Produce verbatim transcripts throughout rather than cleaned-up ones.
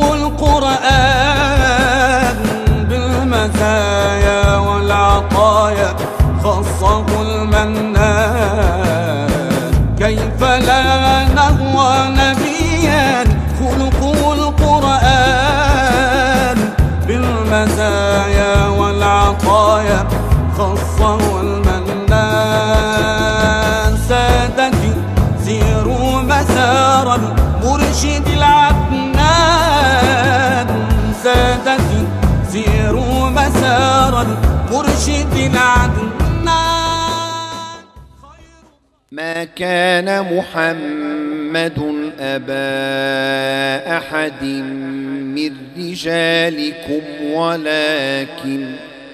القرآن بالمزايا والعطايا خصه المنان، كيف لا نهوى نبيا خلقه القرآن بالمزايا والعطايا خصه المنان. سادتي سيروا مسار المرشد العدنان، سادتي سيروا مسار المرشد العدنان. ما كان محمد أبا أحد من رجالكم ولكن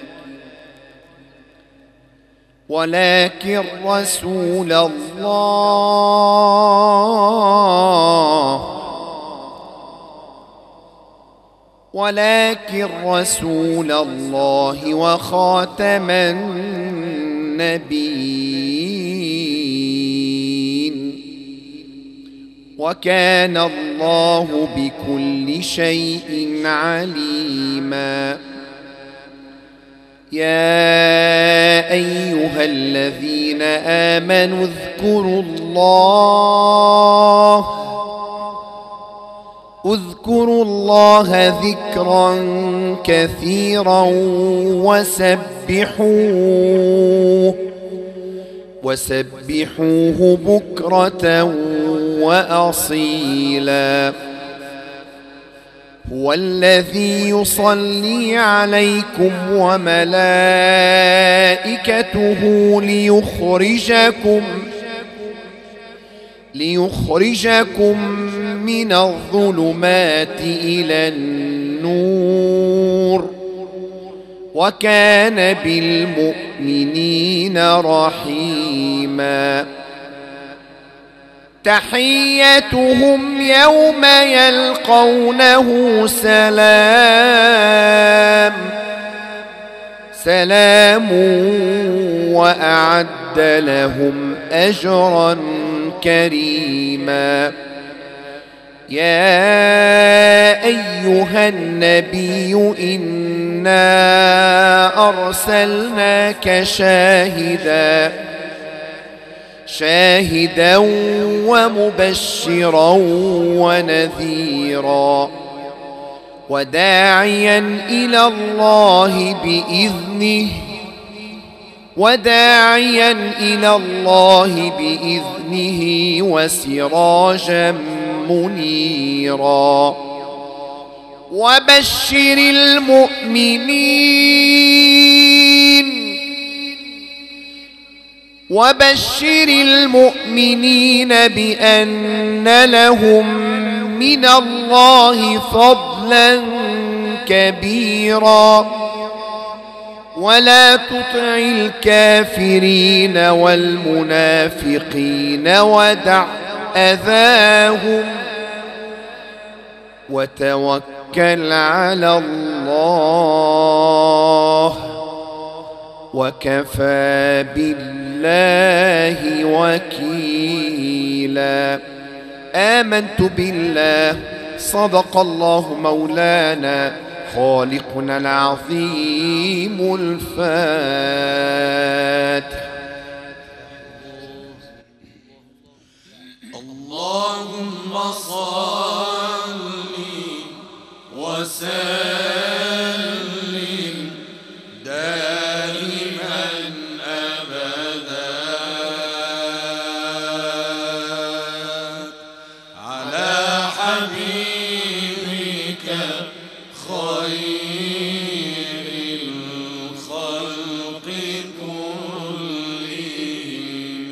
ولكن رسول الله ولكن رسول الله وخاتم النبيين، وكان الله بكل شيء عليما. يا أيها الذين آمنوا اذكروا الله اذكروا الله ذكرا كثيرا وسبحوه وسبحوه بكرة وأصيلا. هو الذي يصلي عليكم وملائكته ليخرجكم ليخرجكم من الظلمات إلى النور، وكان بالمؤمنين رحيما. تحيتهم يوم يلقونه سلام سلام وأعد لهم أجرا كريما. يا أيها النبي إنا أرسلناك شاهدا شاهدا ومبشرا ونذيرا وداعيا إلى الله بإذنه وداعيا إلى الله بإذنه وسراجا منيرا. وبشر المؤمنين وبشر المؤمنين بأن لهم من الله فضلا كبيرا، ولا تطع الكافرين والمنافقين ودع أذاهم وتوكل على الله وكفى بالله وكيلا. آمنت بالله صدق الله مولانا خالقنا العظيم. الفاتح. اللهم صل وسلم دائما أبدا على حبيبك خير الخلق كلهم.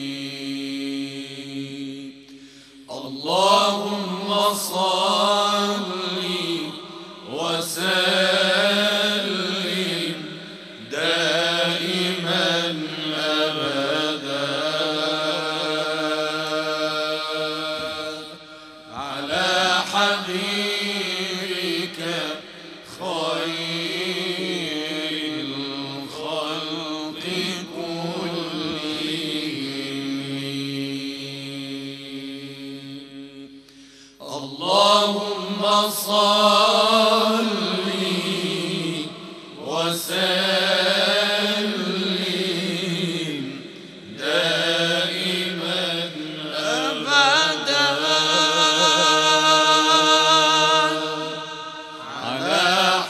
اللهم صل وسلم دائما أبدا على حبيبك خير الخلق كلهم. اللهم صل وسلم دائما أبدا على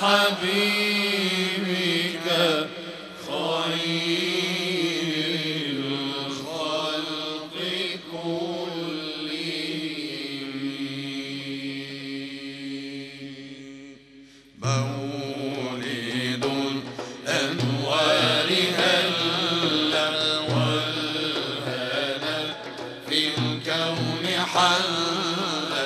حبيبك خير الخلق كلهم. مولد الأنوار هلا والهنا في الكون حلا.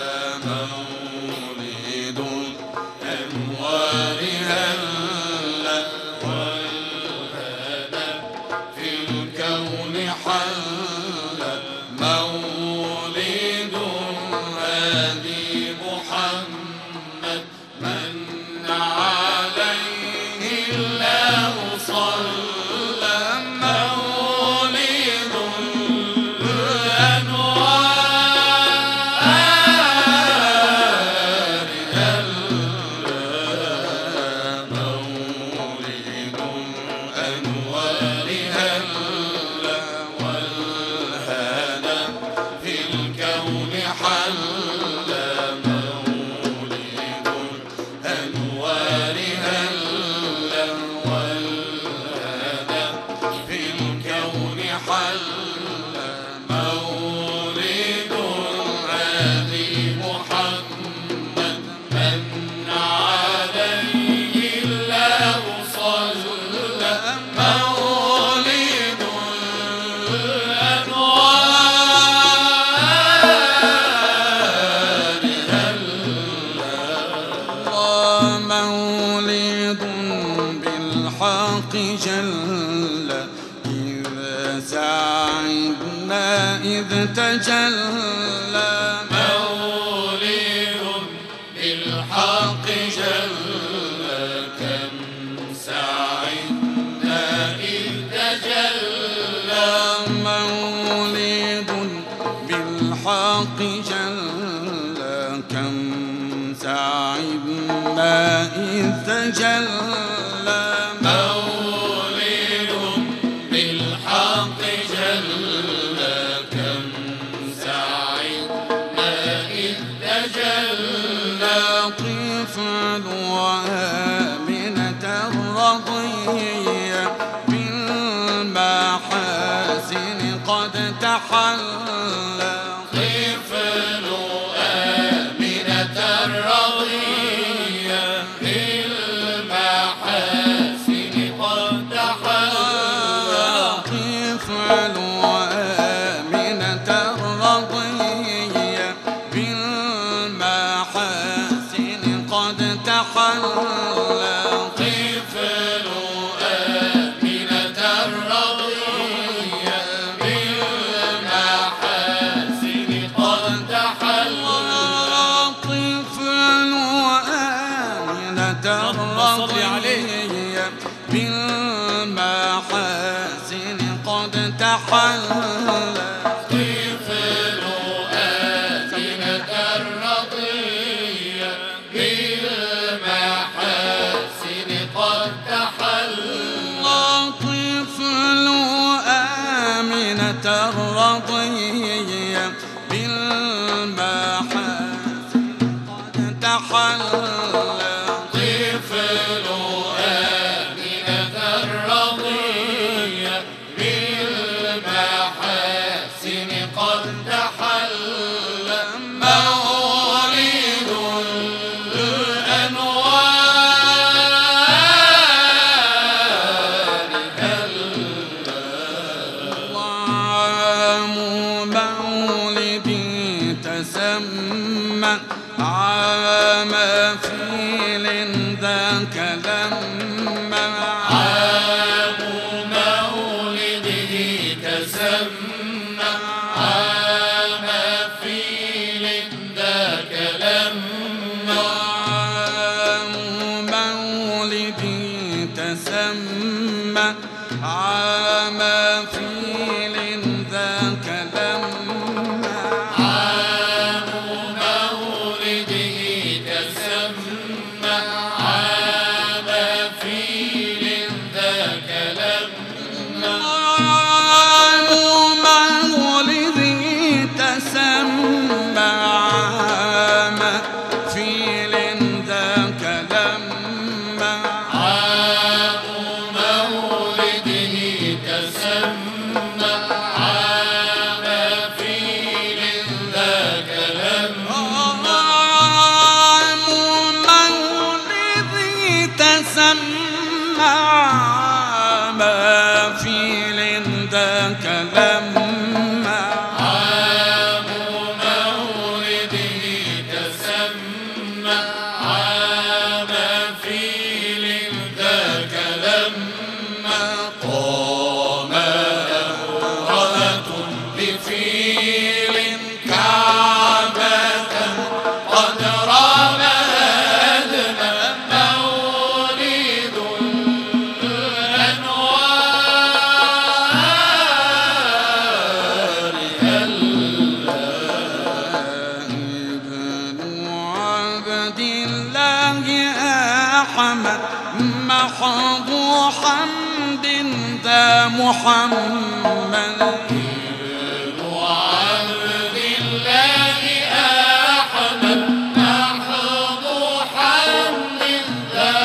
مولد الأنوار هلا والهنا في الكون حلا. مولد هادي محمد من عليه الله صلى. مولد الأنوار هلا. مولد الأنوار هلا والهنا في الكون حلا. مولد الأنوار هلا والهنا في الكون حلا. مولد هادي محمد من عليه الله صلى. مولد الأنوار هلا. مولد بالحق جل إذا سعدنا إذ تجلى. مولد بالحق جل كم سعدنا إذ تجلى. مولد بالحق جل كم سعدنا إذ تجلى. مولد بالحق جل كم سعدنا إذ تجلى. طفل وآمنة الرضية بالمحاسن قد تحلى. طفل آمنة الرضية بالمحاسن قد تحلى. طفل وآمنة الرضية بالمحاسن قد تحلى. طفل آمنة الرضية بالمحاسن قد تحلى. طفل وآمنة الرضية بالمحاسن قد تحلى. طفل آمنة الرضية بالمحاسن قد تحلى. طفل آمنة الرضية بالمحاسن قد تحلى. طفل آمنة الرضية بالمحاسن قد تحلى. مولد الأنوار هلا. عام مولدي تسمى عام فيل ذاك لما. عام مولده تسمى عام فيل ذاك لما. عام مولده تسمى عام فيل ذاك لما. عام مولده تسمى تسمى عام فيل ذاك لما عام مولده تسمى عام فيل ذاك لما عام مولده تسمى عام فيل ذاك لما عام مولده تسمى عام فيل ذاك لما عام مولده تسمى عام فيل ذاك لما قام امرأة بفيل كعبة قد رمى هدما مولد الأنوار ابن عبد الله أحمد محض حمد ذا محمد ابن عبد الله أحمد محض حمد ذا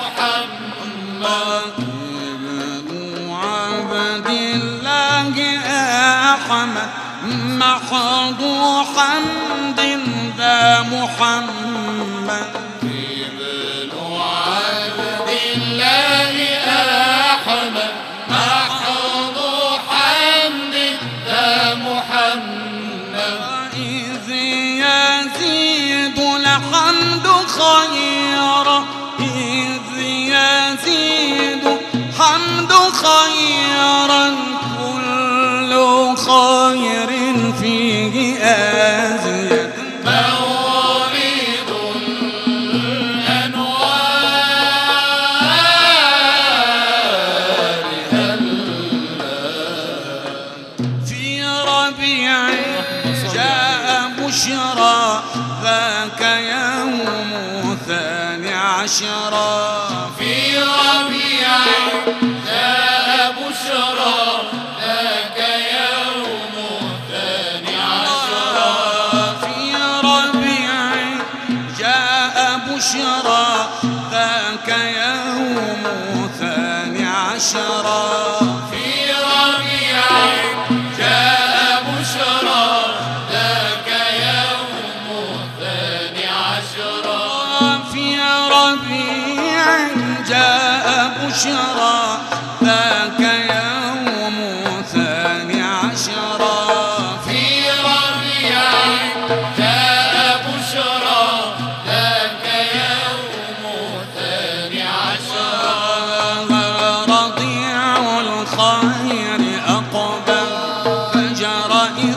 محمد ابن عبد الله أحمد محض حمد ذا محمد ابن عبد الله أحمد محض حمد ذا محمد إذ يزيد الحمد خيرا إذ يزيد حمد خيرا كل خير فيه أزيد مولد الأنوار في ربيع جاء بشرى ذاك يوم ثاني عشرا في ربيع جاء بشرى ذاك يوم ثاني عشرا في ربيع جاء بشرى ذاك يوم ثاني عشرا في ربيع جاء بشرى ذاك يوم ثاني عشرا في ربيع جاء بشرى ذاك يوم ثاني عشرا في ربيع جاء بشرى ذاك يوم ثاني عشرا رضيع الخير أقبل فجر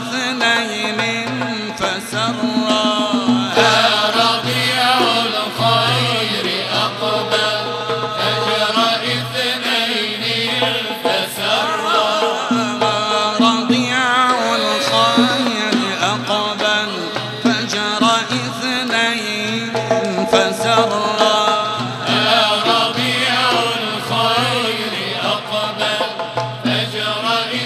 اثنين فسرا رضيع الخير أقبل فجر اثنين فسرا رضيع الخير أقبل فجر اثنين فسرا ربيع الخير أقبل فجر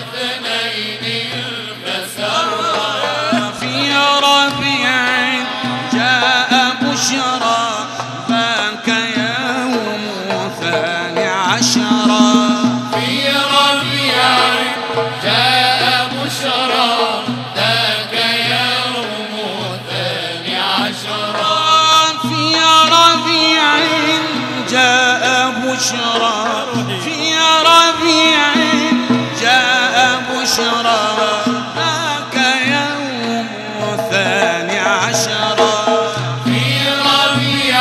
اثنين فسرا في ربيع جاء بشرى ذاك يوم ثاني عشرا في ربيع جاء بشرى ذاك يوم ثاني عشرا في ربيع جاء بشرى في ربيع جاء بشرى ذاك يوم ثاني عشرا في ربيع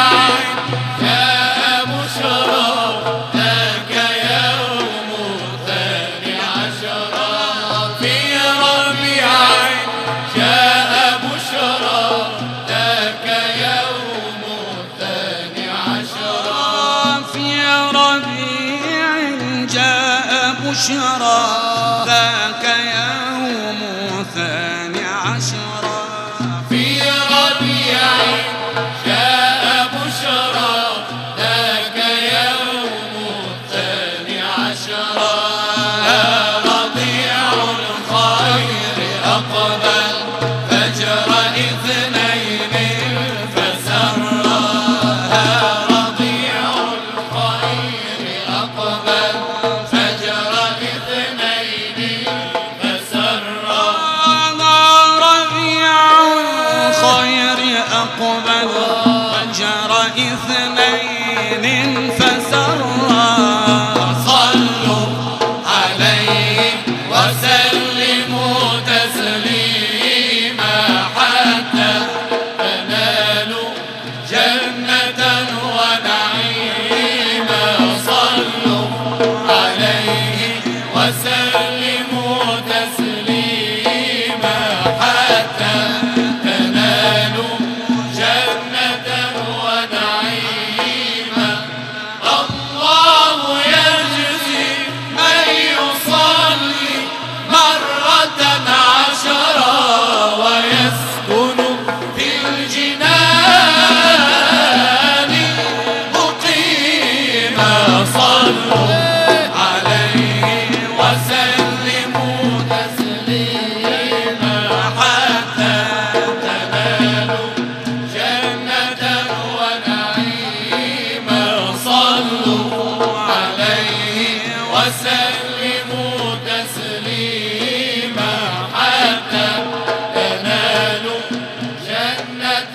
جاء بشرى ذاك يوم ثاني عشرا في ربيع جاء بشرى ذاك يوم ثاني عشرا في ربيع جاء بشرى ذاك يوم ثاني عشرا في ربيع جاء اثنين فسرا صلوا عليه وسلموا تسليما حتى تنالوا جنة ونعيما صلوا عليه وسلموا تسليما حتى تنالوا جنة ونعيما الله يجزي من يصلي مرة عشرا ويسكن في الجنان مقيما صلوا عليه وسلموا تسليما حتى تنالوا جنة ونعيما صلوا عليه وسلموا تسليما حتى تنالوا جنة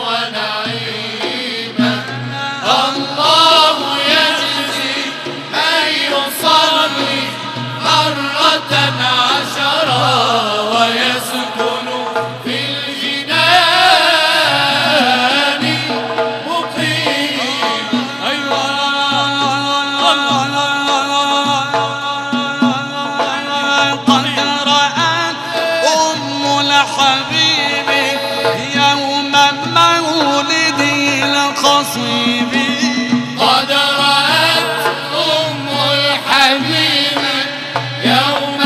ونعيما الله يجزي من يصلي مرة عشرا ويسكن في الجنان مقيما قد رأت أم الحبيب يوم مولده الخصيب قد رأت أم الحبيب يوم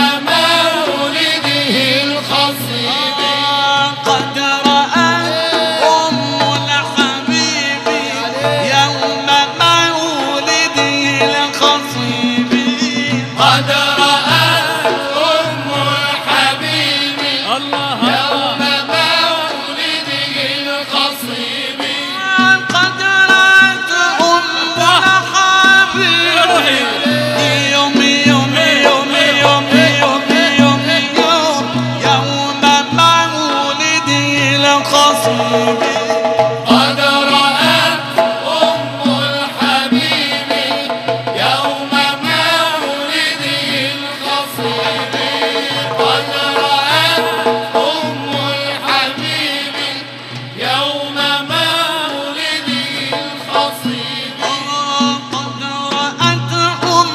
مولده الخصيب قد رأت أم الحبيب يوم مولده الخصيب قد رأت أم الحبيب الله يوم مولده الخصيب قد رأت أم الحبيب يوم يوم يوم يوم يوم يوم يوم يوم مولده الخصيب قد رأت أم الحبيب يوم مولده الخصيب قد رأت أم الحبيب يوم مولده الخصيب قد رأت أم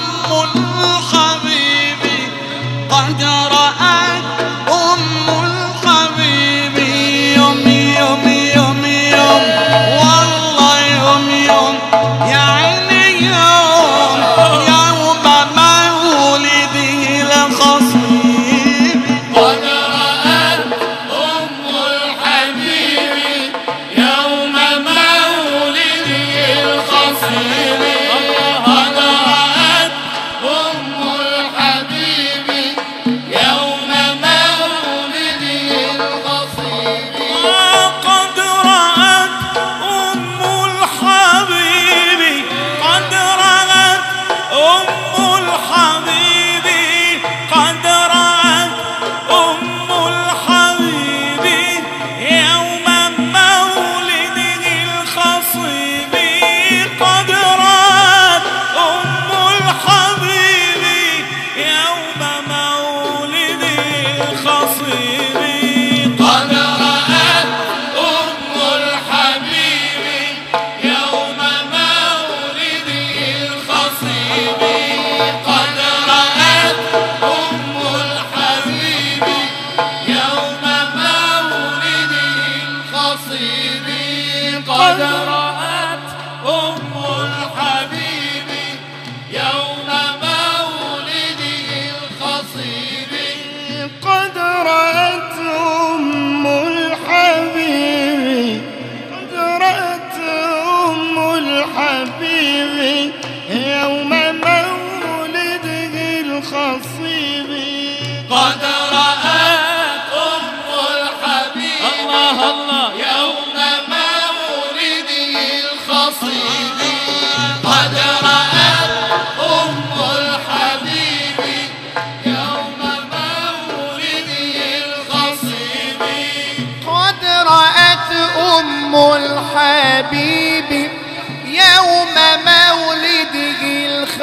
الحبيب قد رأت أم الحبيب يوم يوم يوم يوم والله يوم يوم يا عيني يوم يوم مولده الخصيب قد رأت أم الحبيب يوم مولده الخصيب قد رأت أم الحبيب يوم مولده الخصيب قد رأت أم الحبيب قد رأت أم الحبيب قد رأت أم الحبيب يوم مولده الخصيب قد رأت أم الحبيب يوم مولده الخصيب قد رأت أم الحبيب يوم مولده الخصيب قد رأت أم الحبيب يوم مولده الخصيب قد رأت أم الحبيب يوم مولده الخصيب قد رأت أم الحبيب قد رأت أم الحبيب يوم مولده الخصيب قد رأت أم الحبيب الله الله يوم مولده الخصيب قد رأت أم الحبيب يوم مولده الخصيب قد رأت أم الحبيب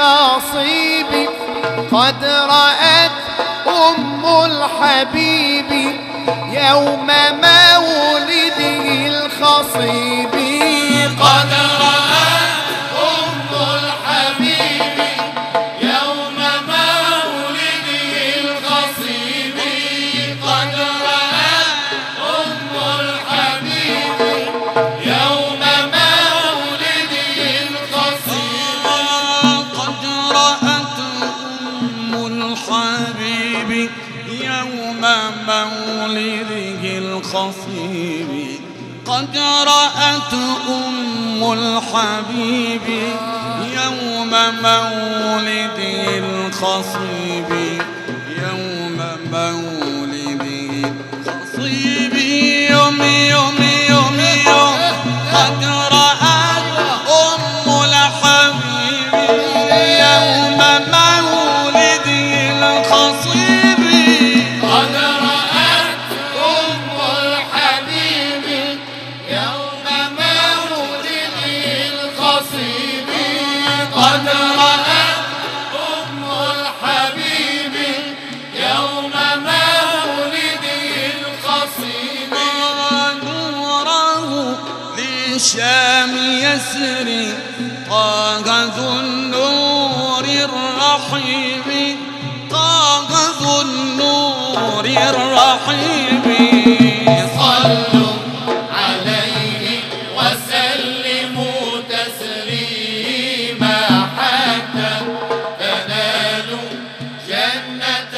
الخصيب قد رأت أم الحبيب يوم مولده الخصيب قد رأت أم الحبيب يوم مولده الخصيب قد رأت أم الحبيب يوم مولده الخصيب قد رأت أم الحبيب يوم مولده الخصيب قد رأت أم الحبيب يوم مولده الخصيب يوم مولده الخصيب يوم يوم يوم يوم قد رأت أم الحبيب يوم مولده الخصيب قد رأت أم الحبيب يوم مولده الخصيب قد رأت أم الحبيب يوم مولده الخصيب نوره للشام يسري طه ذو النور الرحيم طه ذو النور الرحيم صلوا عليه وسلموا تسليما حتى تنالوا جنة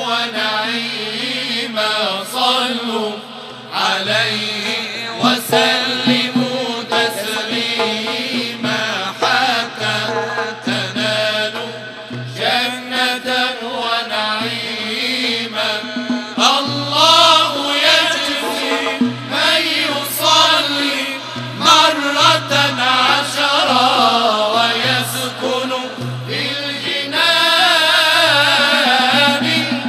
ونعيما صلوا عليه وسلموا تسليما حتى تنالوا جنة ونعيما الله يجزي من يصلي مرة عشرة ويسكن في الجنان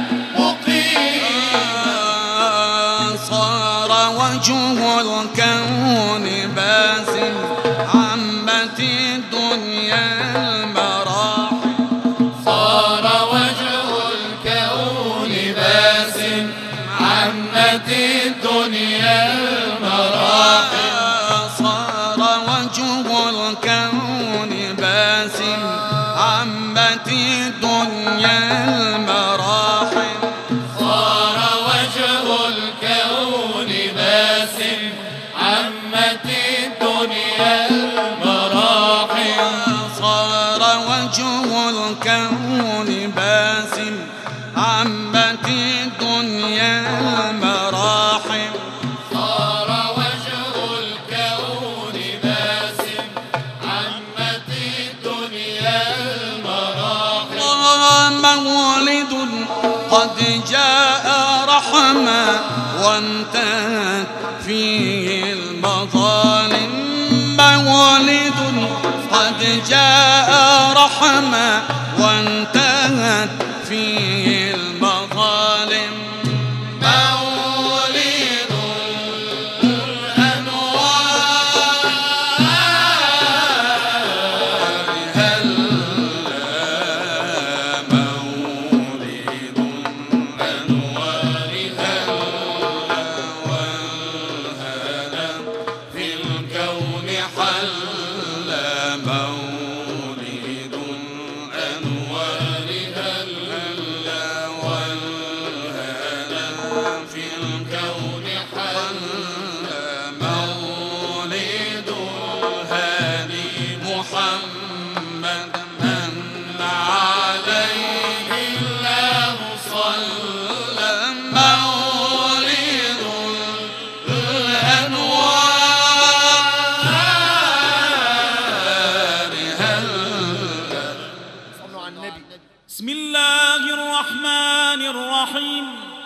مقيما صار وجه الكون باسم عمت الدنيا المراحل صار وجه الكون باسم عمت الدنيا المراحل صار وجه الكون باسم عمت الدنيا المراحل صار وجه الكون باسم عمت الدنيا المراحل صار وجه الكون باسم عمت الدنيا المراحل صار وجه الكون باسم عمت الدنيا المراحل مولد قد جاء رحمة وانتهت فيه المظالم مولد قد جاء رحمة وانتهت فيه المظالم مولد الأنوار هلا مولد أنوار هلا والهنا في الكون حل مولد أنوار هلا والهنا في الكون حل مولد الهادي محمد من عليه الله صلى مولد الأنوار هلا صلوا على النبي. بسم الله الرحمن الرحيم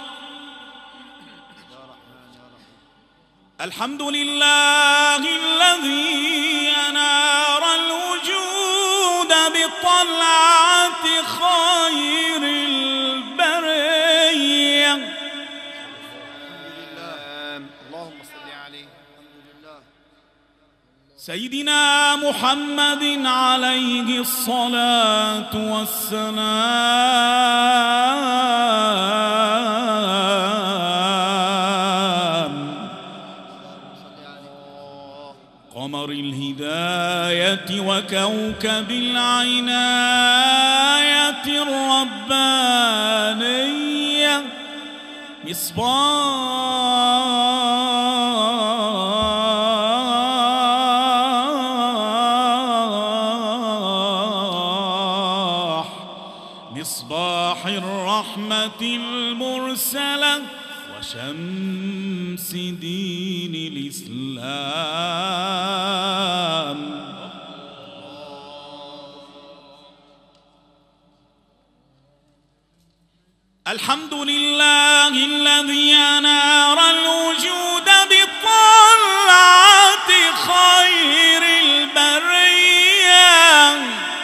الحمد لله الذي أنار الوجود بطلعة خير البرية اللهم صل عليه. الحمد لله. سيدنا محمد عليه الصلاة والسلام، قمر الهداية وكوكب العناية الربانية، مصباح مصباح الرحمة المرسلة وشمس دين الإسلام. الحمد لله الذي أنار الوجود بطلعة خير البرية،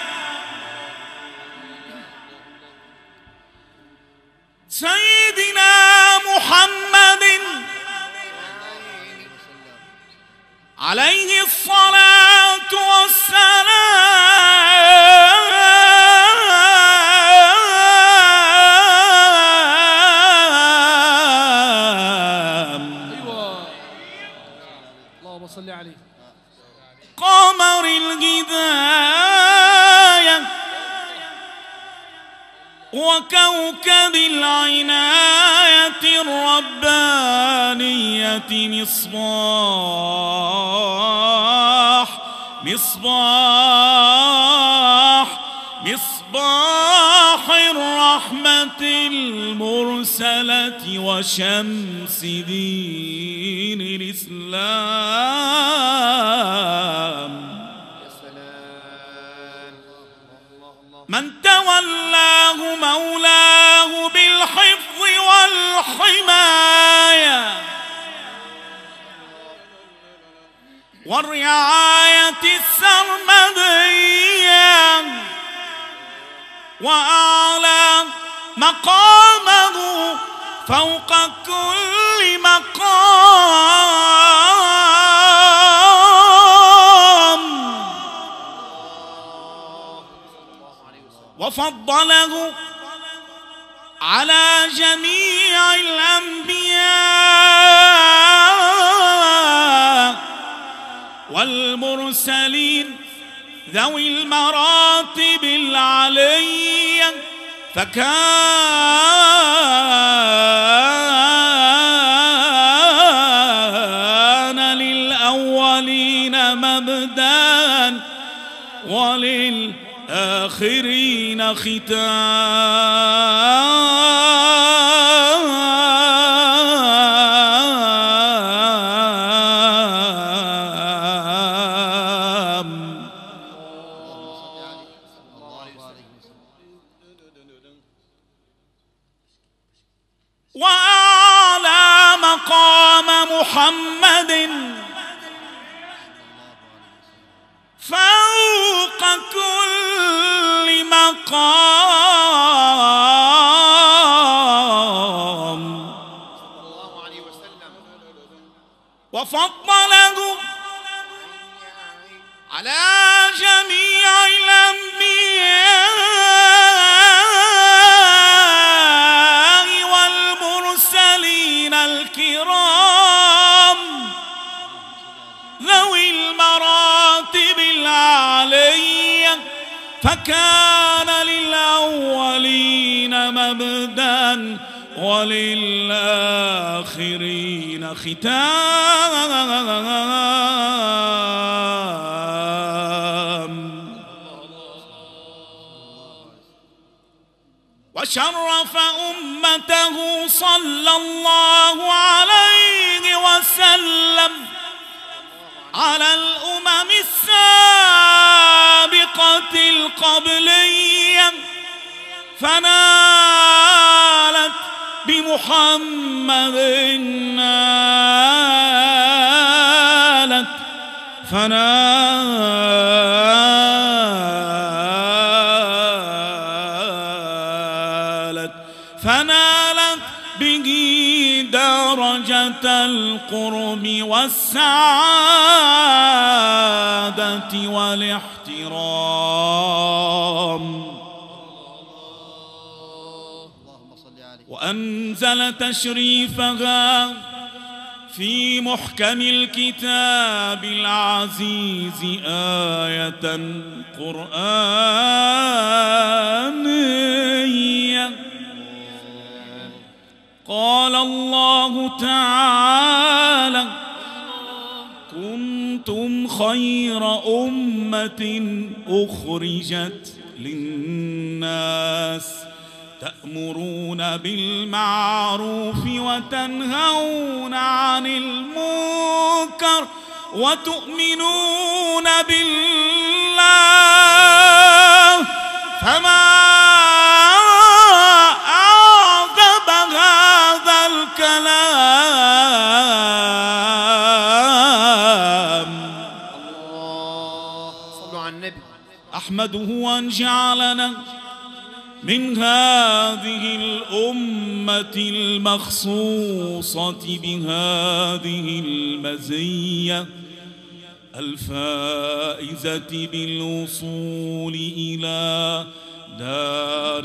سيدنا محمد عليه الصلاة والسلام، اللهم صل عليه، قمر الهداية وكوكب العناية الربانية، مصباح مصباح مصباح الرحمة المرسلة وشمس دين الإسلام. من تولاه مولاه بالحفظ والحماية والرعاية السرمدية، وأعلى مقامه فوق كل مقام، وفضله على جميع الأنبياء والمرسلين ذوي المراتب العلية، فكان للأولين مبدأ وللآخرين ختام. وأعلى مقام محمد فوق كل مقام، وفضله على جميع الأنبياء والمرسلين الكرام ذوي المراتب العلية، فكان للأولين مبدأ وللآخرين ختام. وشرف أمته صلى الله عليه وسلم على الأمم السابقة القبلية، فنالت بمحمد نالت فنالت فنالت به درجة القرب والسعادة. والاحترام، وأنزل تشريفها في محكم الكتاب العزيز آية قرآنية. قال الله تعالى: كنتم خير أمة أخرجت للناس تأمرون بالمعروف وتنهون عن المنكر وتؤمنون بالله. فما أعقب هذا الكلام. الله صلوا على النبي. أحمده أن جعلنا من هذه الأمة المخصوصة بهذه المزية الفائزة بالوصول إلى دار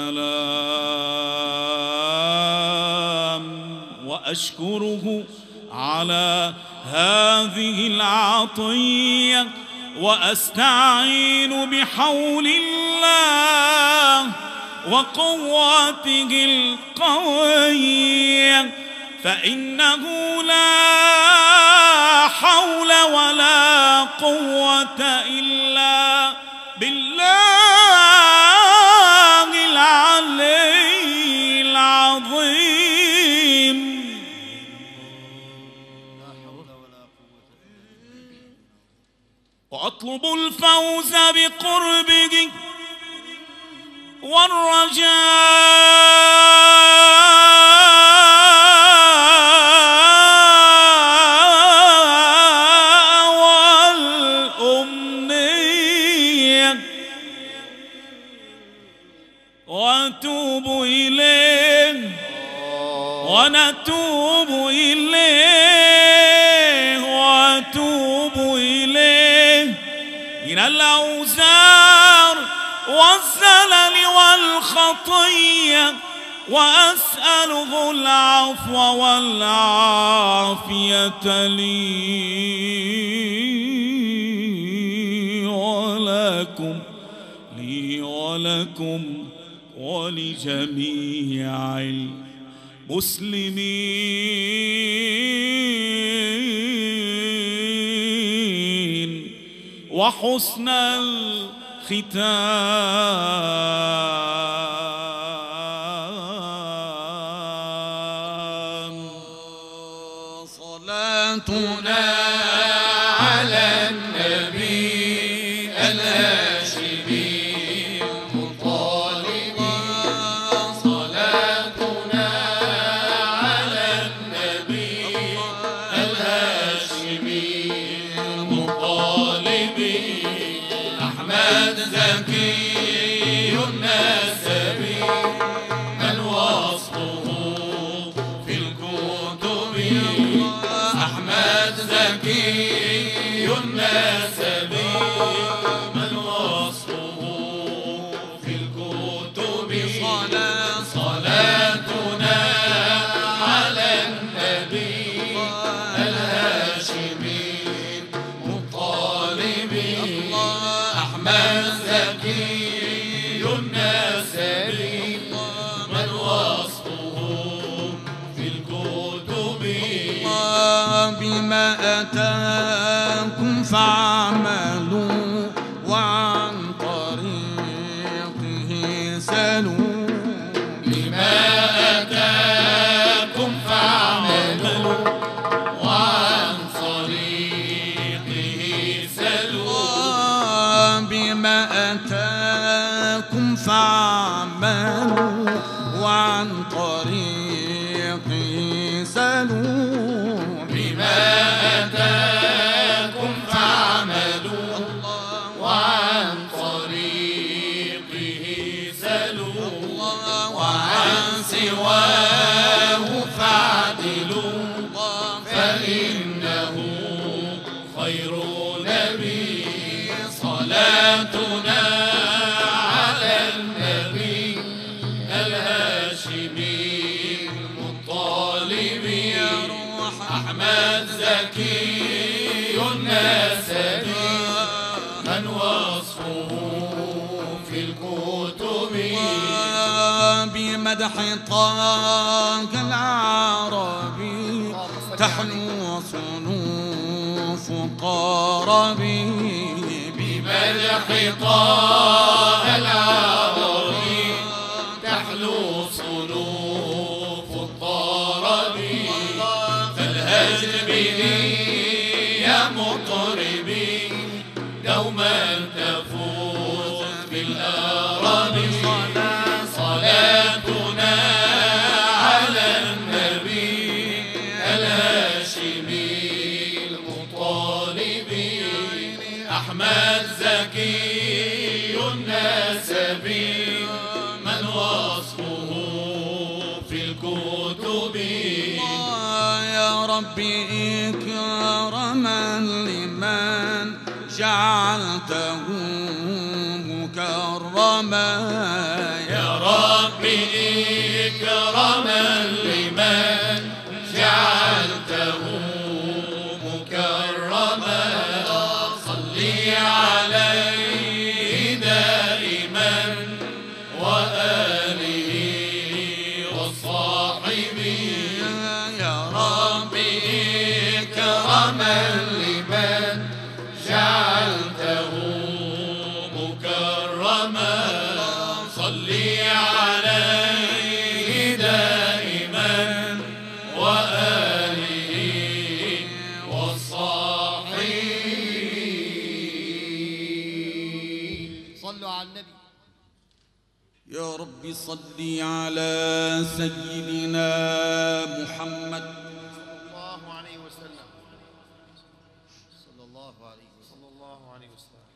السلام، وأشكره على هذه العطية، وأستعين بحول الله وقوته القوية، فإنه لا حول ولا قوة إلا بالله العلي العظيم. وأطلب الفوز بقربه والرجاء والأمنية، وأتوب إليه ونتوب إليه وأتوب إليه من الأوزار والزلل والخطية، وأسأله العفو والعافية لي ولكم لي ولكم ولجميع المسلمين، وحسن الختام. صلاتنا على النبي الهاشمي المطالب، صلاتنا على النبي الهاشمي المطالب، أحمد زكي النسبي من وصفه في الكتب، أحمد زكي النسبي من وصفه في الكتب. صلاتنا على النبي الهاشمي المطالب، أحمد زكي النسبي من وصفه في الكتب. بما أتاكم فاعملوا وعن طريقه سلوا، بما أتاكم فاعملوا وعن طريقه سلوا، بما أتاكم فاعملوا وعن طريقه سلوا، بما أتاكم فاعملوا وعن طريقه سلوا، وعن سواه فاعدلوا، فإنه خير نبي، من وصفه في الكتب بمدح طه العربي تحلو صنوف قربي بمدح طه العربي تحلو صنوف الطرب فالهج بني يا مطربي دوما تفوز بالآرب صلاتنا على النبي الهاشمي المطالب أحمد زكي النسبي من وصفه في الكتب يا ربي إكراما لمن جعلته مكرما يا ربي إكراما لمن جعلته مكرما صلي عليه دائما وآله وصاحبه يا ربي إكراما لمن جعلته مكرما صلي عليه دائما وآله وصاحبه صلوا على النبي. يا رب صل على سيدنا محمد صلى الله عليه وسلم. صلى الله عليه صلى الله عليه وسلم.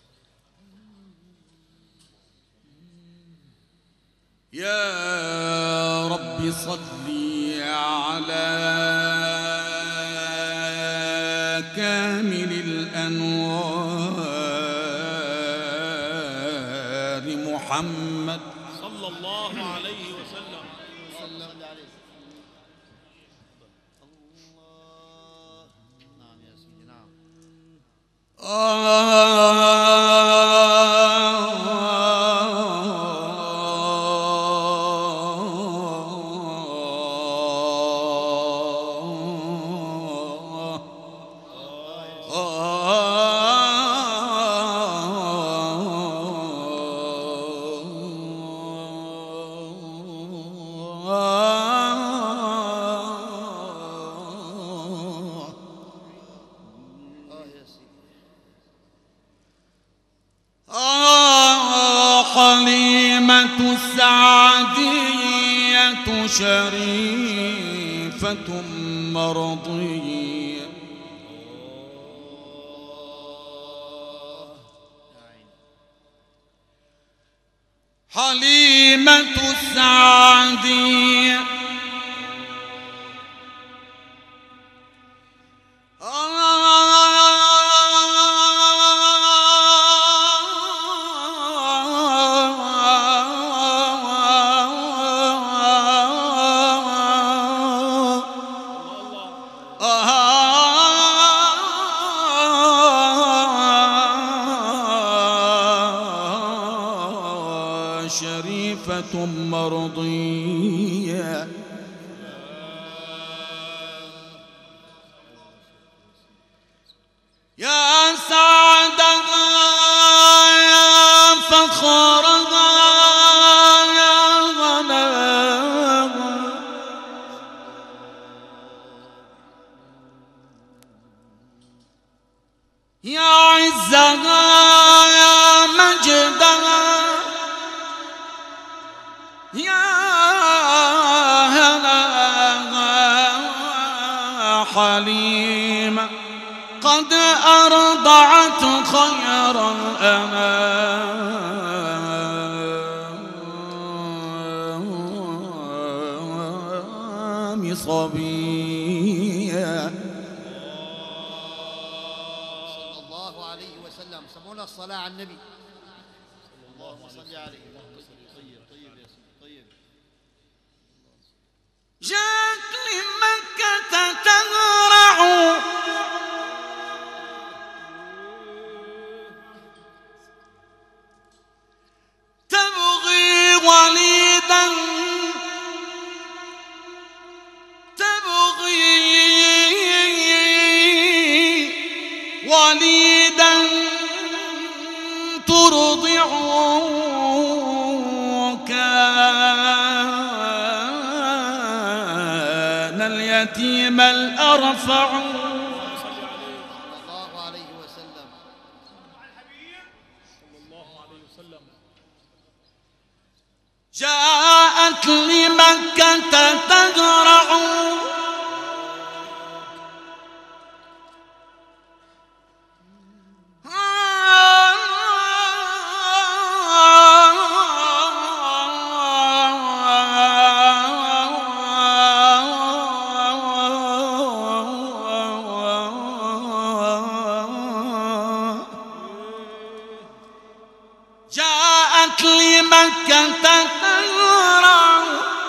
يا رب صل على كامل الأنوار محمد صلى الله عليه وسلم. صلى الله عليه. الله. نعم يا سيدي نعم. حليمة السعدية شريفة مرضية حليمة السعدية شريفة مرضية يا سعدها يا فخرها يا غناها يا عزها يا مجدها يا هلاها حليمة قد أرضعت خير الأنام صبيا صلى الله عليه وسلم. سمونا الصلاة على النبي. اللهم صل عليه. طيب طيب يا سيدي طيب. جاءت لمكة تغرع ترضع كان اليتيم الأرفع جاءت لمكة تهرع جاءت لمكة تهرع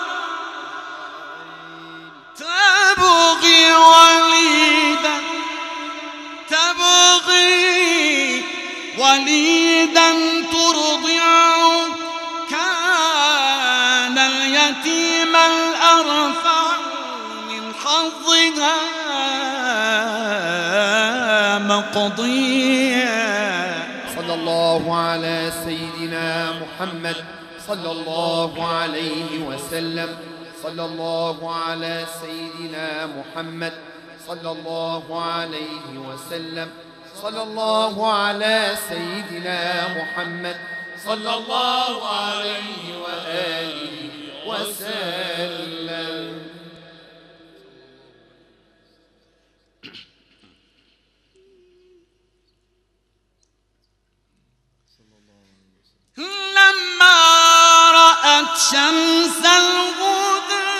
تبغي وليدا تبغي وليدا ترضع كان اليتيم الأرفع من حظها مقضيا. صلى الله على سيدنا محمد صلى الله عليه وسلم. صلى الله على سيدنا محمد صلى الله عليه وسلم. صلى الله على سيدنا محمد صلى الله عليه وآله وسلم. لما رأت شمس الهدى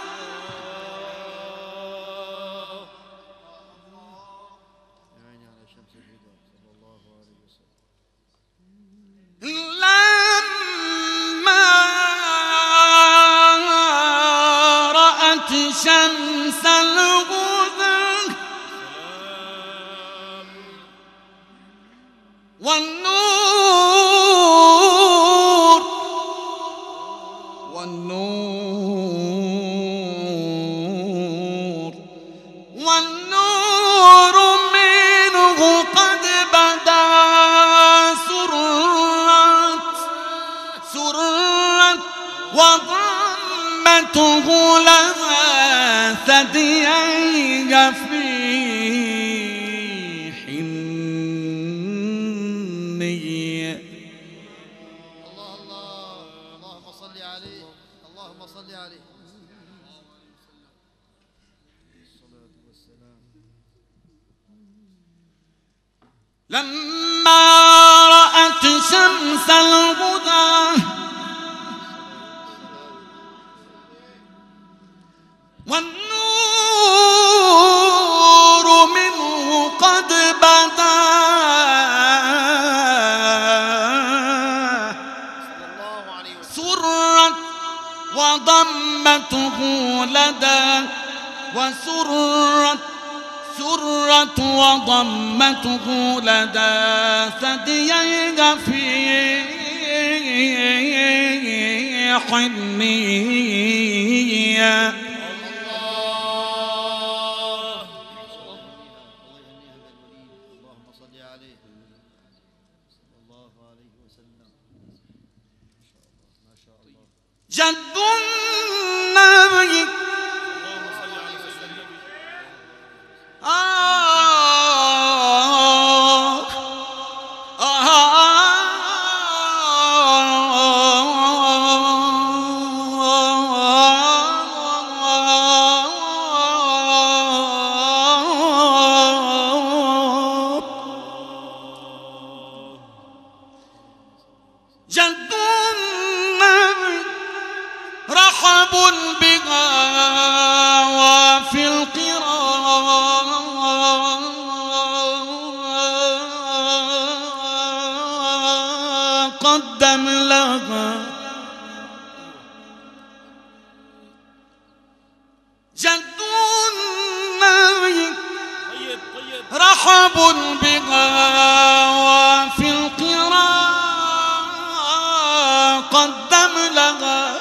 لما رأت شمس الهدى والنور والنور والنور منه قد بدا سرت سرت وضمته لها ثدييها في حنية. الله الله اللهم صل عليه اللهم صل عليه الصلاة والسلام. لما رأت شمس الهدى والنور منه قد بدا سرت وضمته لدى وسرت سرت وضمته لدى ثدييها في حنية. اللهم صل عليه صلى الله عليه وسلم. ما شاء الله ما شاء الله. جد النبي جد النبي رحب بها وفي القراء قدم لها جد النبي رحب بها وفي القراء قدم لها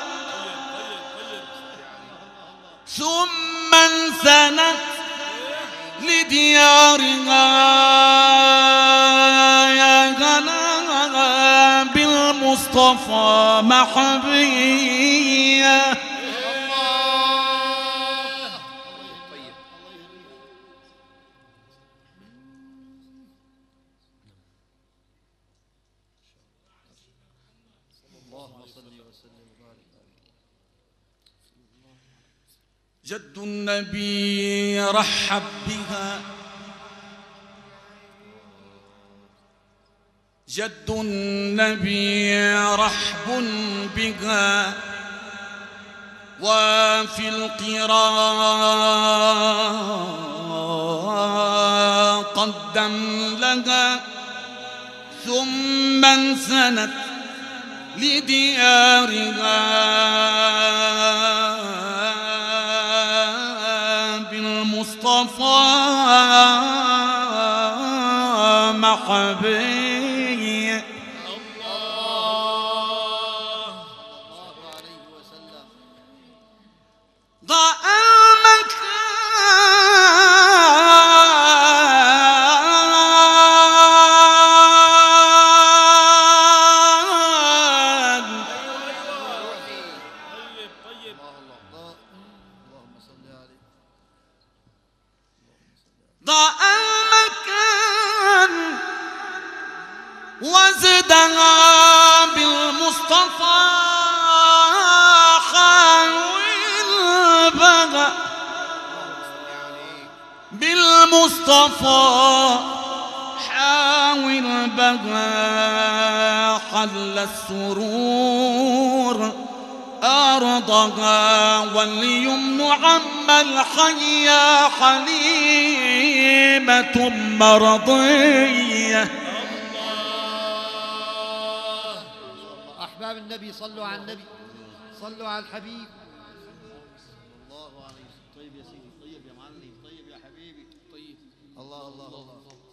ثم انسنت لديارها يا غناها بالمصطفى محبية. جد النبي رحب بها، جد النبي رحب بها، وفي القراء قدم لها، ثم انسنت لديارها بالمصطفى محبية. ضاء ضاء المكان وزدها بالمصطفى حاوي البغى، بالمصطفى حاوي البغى حل السرور أرضها، واليمن عم الحيا حليمة مرضية. أحباب النبي صلوا على النبي، صلوا على الحبيب. الله عليه وسلم. طيب يا سيدي، طيب يا معلم، طيب يا حبيبي، طيب. الله الله الله.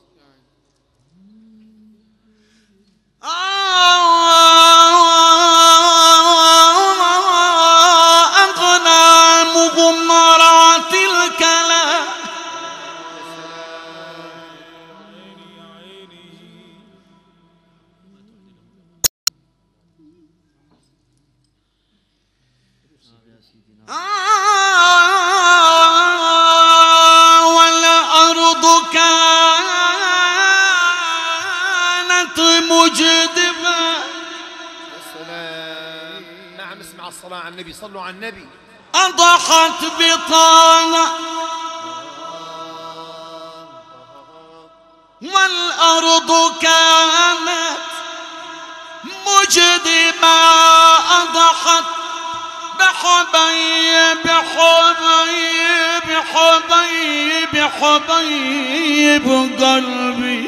أغنامهم مرات الكلام، والأرض كانت مجدبة. السلام. نعم، اسمع الصلاة على النبي، صلوا على النبي. أضحت بطانة والأرض كانت مجدبة، أضحت بحبيب حبيب حبيب حبيب قلبي.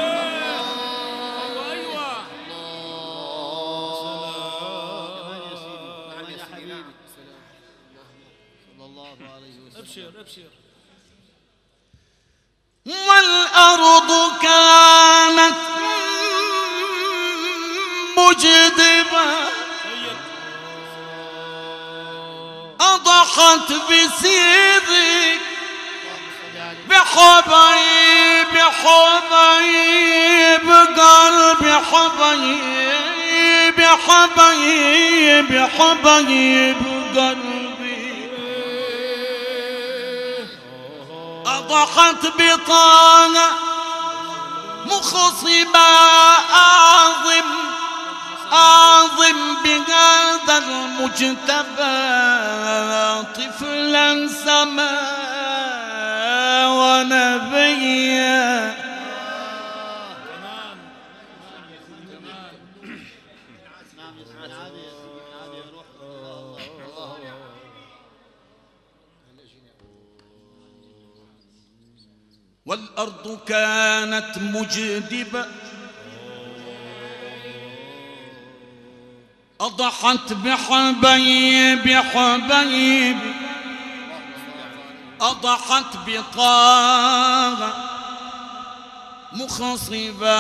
والأرض كانت مجدبة، أضحت بسيدك بحبيب حبيب قلبي، حبيب حبيب حبيب قلبي. أضحت بطانة مخصبة، أعظم أعظم بهذا المجتبى طفلا سما ونبيا. والأرض كانت مجدبة، أضحت بحبيب حبيب، أضحت بطاغة مخصبة،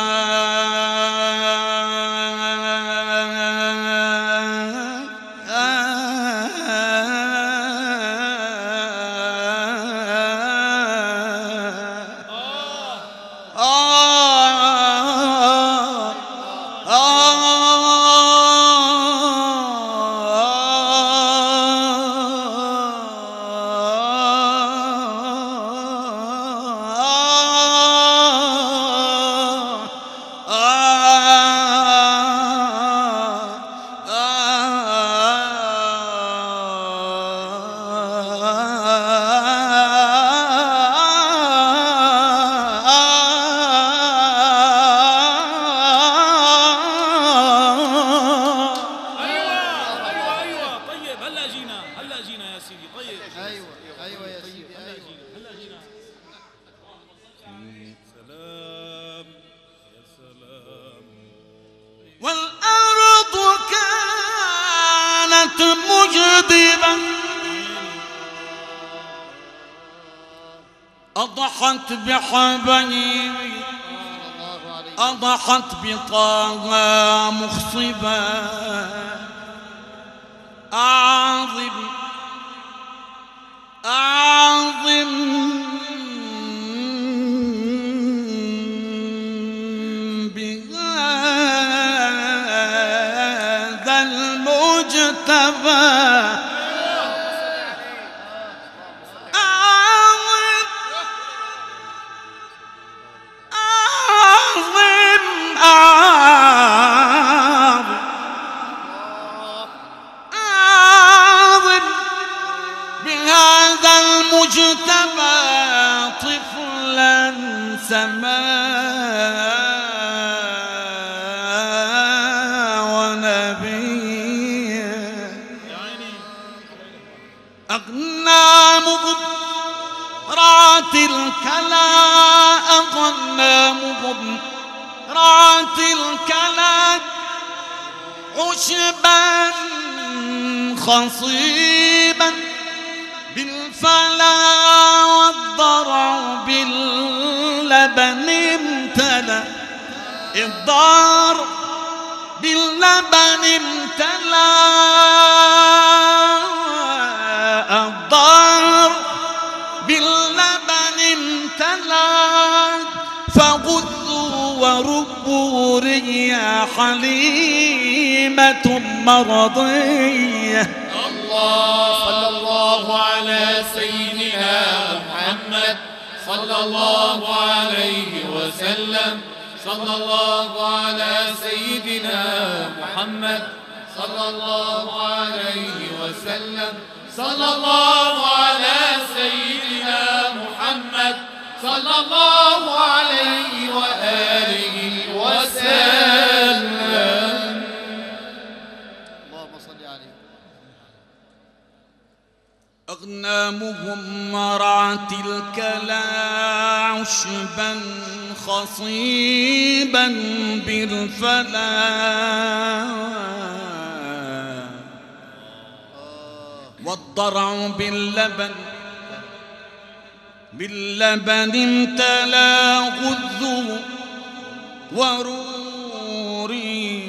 آه آه أضحت مجدبا أضحت بحبيبي أضحت بطه مخصبا أعظم أعظم بهذا المجتبى مجتبى طفلا سما ونبيا أغنى مغبرات الكلا أغنى مغبرات الكلا عشبا خصيبا بالفلا والضرع باللبن امتلى الضار باللبن امتلى الضار باللبن امتلى فغذوا وربوا ريا حليمة مرضية. صلى الله على سيدنا محمد صلى الله عليه وسلم. صلى الله على سيدنا محمد صلى الله عليه وسلم. صلى الله على سيدنا محمد صلى الله عليه وآله وسلم. اللهم صل عليه. أغنامهم مرعت الكلا عشبا خصيبا بالفلا والضرع باللبن باللبن امتلى غذوا وروري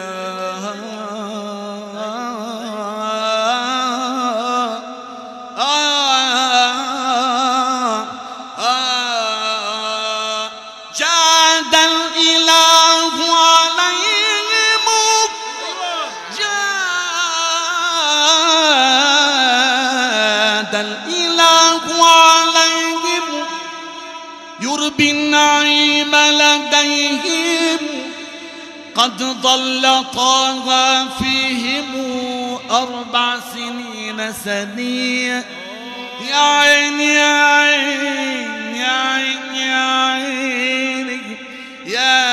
الإله عليهم يربي النعيم لديهم قد ضل طه فيهم أربع سنين سنية. يا عين يا عين يا عين يا عين يا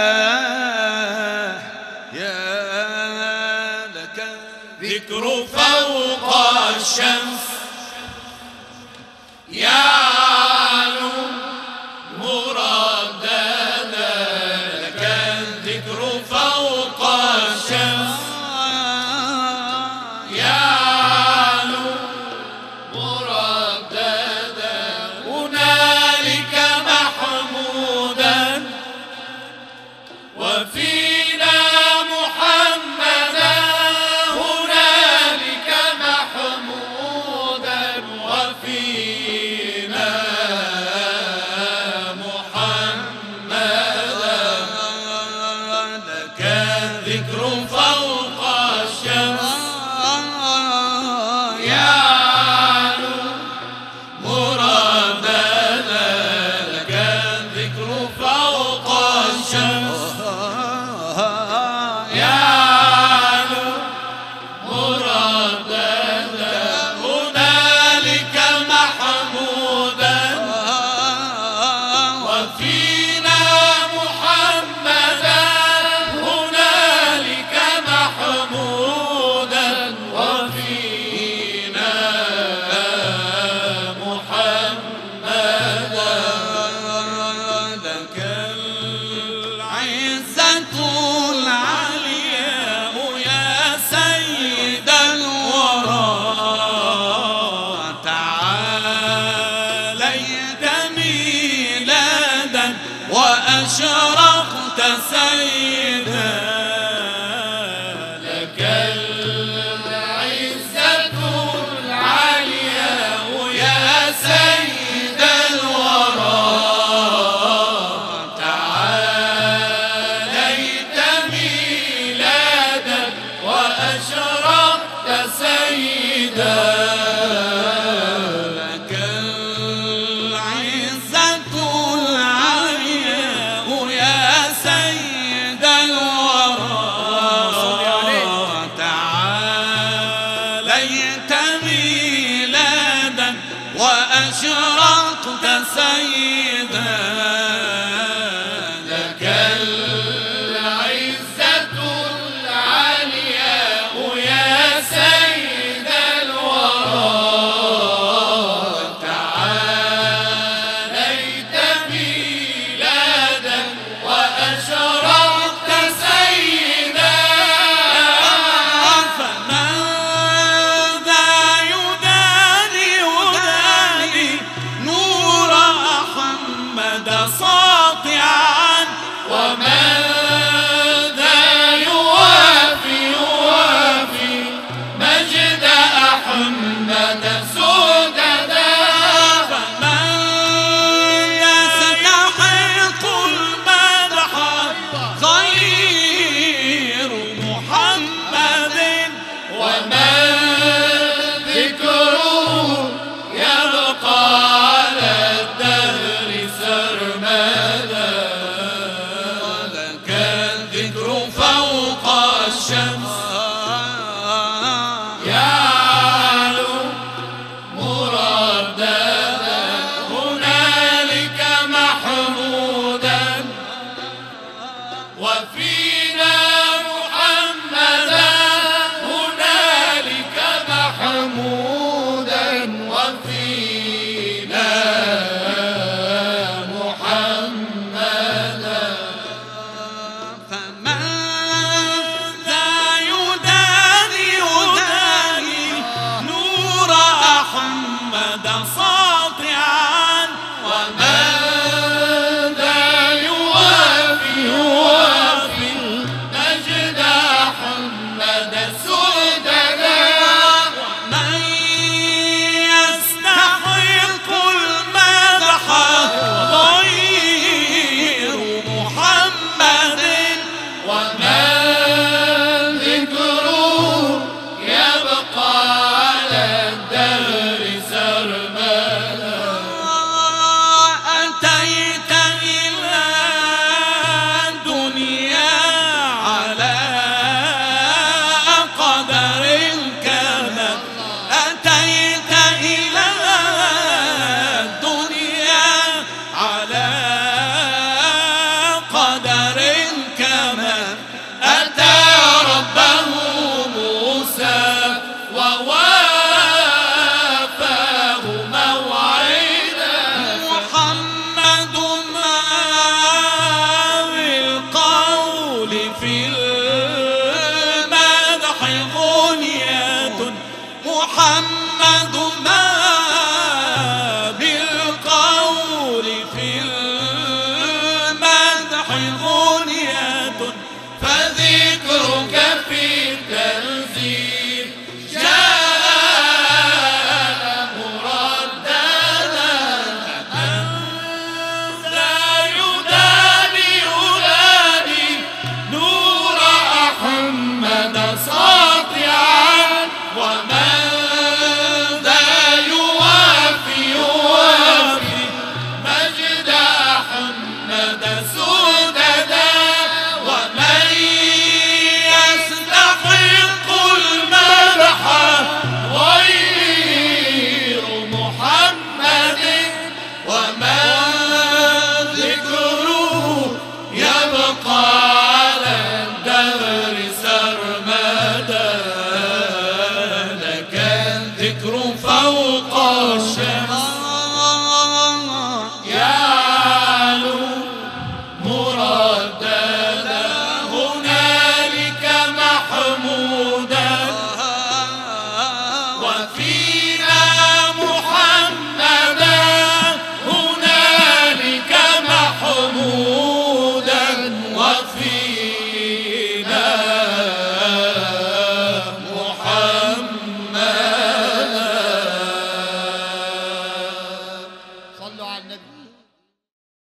يا لك ذكر فوق الشمس يعلو مرددا لك الذكر فوق الشمس يعلو مرددا هنالك محمودا وفينا محمدا هنالك محمودا وفينا الذكر فوق الشمس يعلو مرددا لك الذكر فوق الشمس يعلو مرددا هنالك محمودا وفينا محمدا هنالك وأشرقت سيدا لك العزة العليا يا سيد الورى تعاليت ميلادا وأشرقت سيدا لك العزة العليا يا سيد الورى تعاليت ميلادا وأشرقت سيدا فمن ذا يداني يداني نور أحمد ساطعا ومن ذا يوافي يوافي مجد أحمد سددا فمن يستحق المدح غير محمد ومن ذكره يبقى على الدهر سرمدا لك الذكر فوق الشمس يعلو مرددا هنالك محمودا وفينا محمدا هنالك محمودا وفينا محمدا فمن ذا يداني يداني نور أحمد ساطعا ومن ذا يوافي يوافي مجد أحمد سددا من يستحق المدح غير محمد ومن ذكره يبقى على الدهر سرمدا أتيت إلى الدنيا على قدر الكمال أتيت إلى الدنيا على قدر الكمال أتى ربه موسى ووافاه موعدا محمد ما بالقول في المدح غنية محمد